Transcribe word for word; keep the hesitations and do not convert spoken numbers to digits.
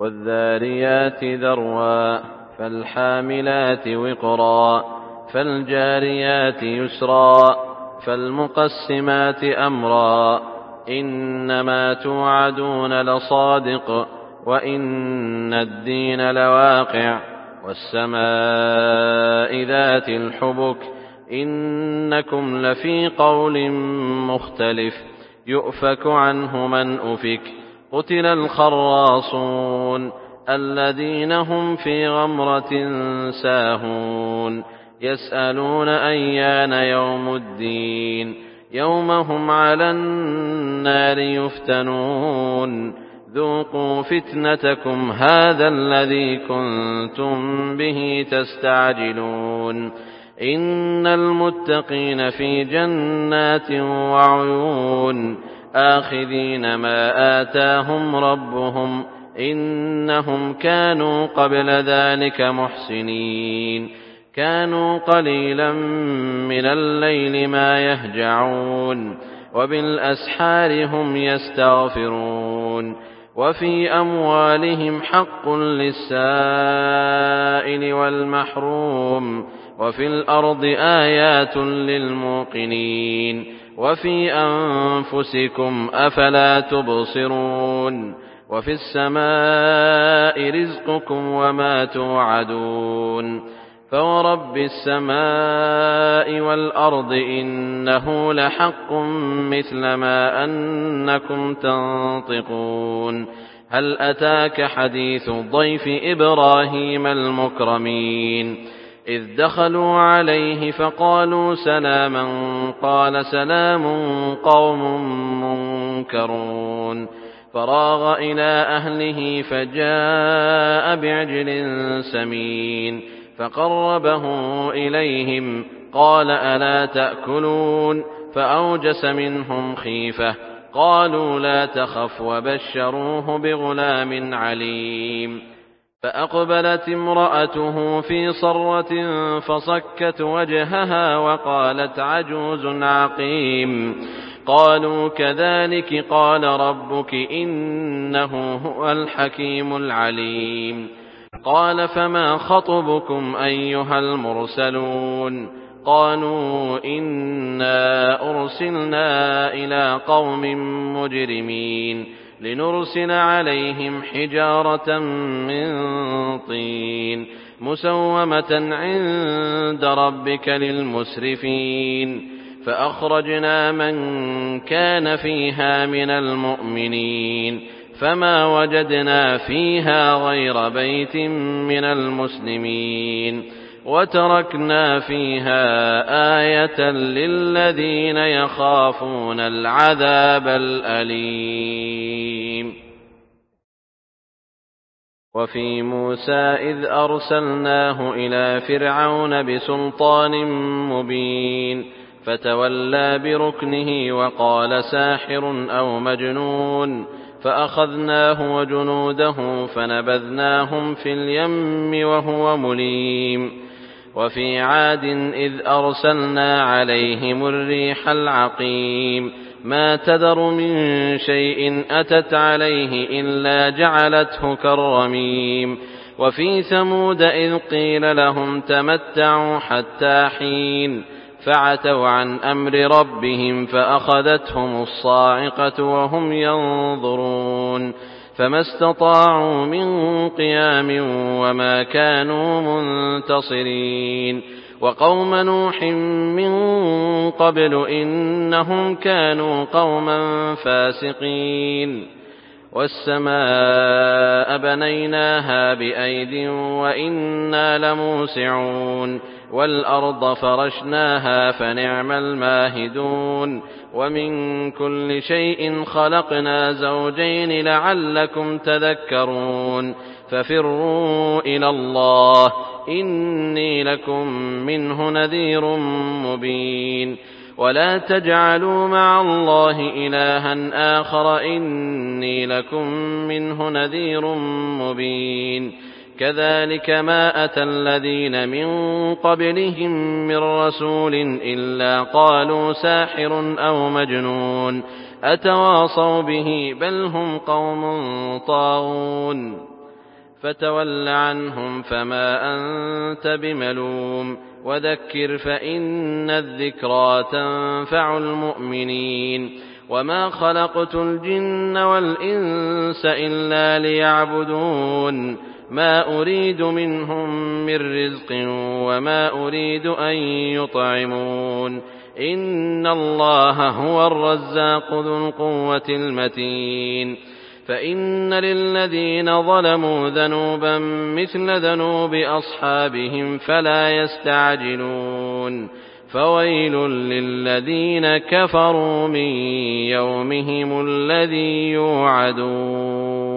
والذاريات ذروا فالحاملات وقرا فالجاريات يسرا فالمقسمات أمرا إنما توعدون لصادق وإن الدين لواقع والسماء ذات الحبك إنكم لفي قول مختلف يؤفك عنه من أفك قتل الخراصون الذين هم في غمرة ساهون يسألون أيان يوم الدين يوم هم على النار يفتنون ذوقوا فتنتكم هذا الذي كنتم به تستعجلون إن المتقين في جنات وعيون آخذين ما آتاهم ربهم إنهم كانوا قبل ذلك محسنين كانوا قليلا من الليل ما يهجعون وبالأسحار هم يستغفرون وفي أموالهم حق للسائل والمحروم وفي الأرض آيات للموقنين وفي أنفسكم أفلا تبصرون وفي السماء رزقكم وما توعدون فورب السماء والأرض إنه لحق مثل ما أنكم تنطقون هل أتاك حديث ضيف إبراهيم المكرمين إذ دخلوا عليه فقالوا سلاما قال سلام قوم منكرون فراغ إلى أهله فجاء بعجل سمين فقربه إليهم قال ألا تأكلون فأوجس منهم خيفة قالوا لا تخف وبشروه بغلام عليم فأقبلت امرأته في صرة فصكت وجهها وقالت عجوز عقيم قالوا كذلك قال ربك إنه هو الحكيم العليم قال فما خطبكم أيها المرسلون قالوا إنا أرسلنا إلى قوم مجرمين لنرسل عليهم حجارة من طين مسومة عند ربك للمسرفين فأخرجنا من كان فيها من المؤمنين فما وجدنا فيها غير بيت من المسلمين وتركنا فيها آية للذين يخافون العذاب الأليم وفي موسى إذ أرسلناه إلى فرعون بسلطان مبين فتولى بركنه وقال ساحر أو مجنون فأخذناه وجنوده فنبذناهم في اليم وهو مليم وفي عاد إذ أرسلنا عليهم الريح العقيم ما تذر من شيء أتت عليه إلا جعلته كالرميم وفي ثمود إذ قيل لهم تمتعوا حتى حين فعتوا عن أمر ربهم فأخذتهم الصاعقة وهم ينظرون فما استطاعوا من قيام وما كانوا منتصرين وقوم نوح من قبل إنهم كانوا قوما فاسقين والسماء بنيناها بأيد وإنا لموسعون والأرض فرشناها فنعم الماهدون ومن كل شيء خلقنا زوجين لعلكم تذكرون ففروا إلى الله إني لكم منه نذير مبين ولا تجعلوا مع الله إلها آخر إني لكم منه نذير مبين كذلك ما أتى الذين من قبلهم من رسول إلا قالوا ساحر أو مجنون أتواصوا به بل هم قوم طاغون فتول عنهم فما أنت بملوم وذكر فإن الذكرى تنفع المؤمنين وما خلقت الجن والإنس إلا ليعبدون ما أريد منهم من رزق وما أريد أن يطعمون إن الله هو الرزاق ذو القوة المتين فإن للذين ظلموا ذنوبا مثل ذنوب أصحابهم فلا يستعجلون فويل للذين كفروا من يومهم الذي يوعدون.